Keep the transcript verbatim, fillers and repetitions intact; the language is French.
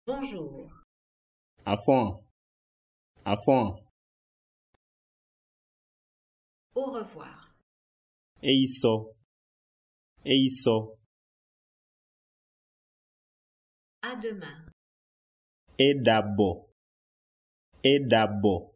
Bonjour. Afon. Afon. Au revoir. Eiso. Eiso. À demain. Edabo. Edabo.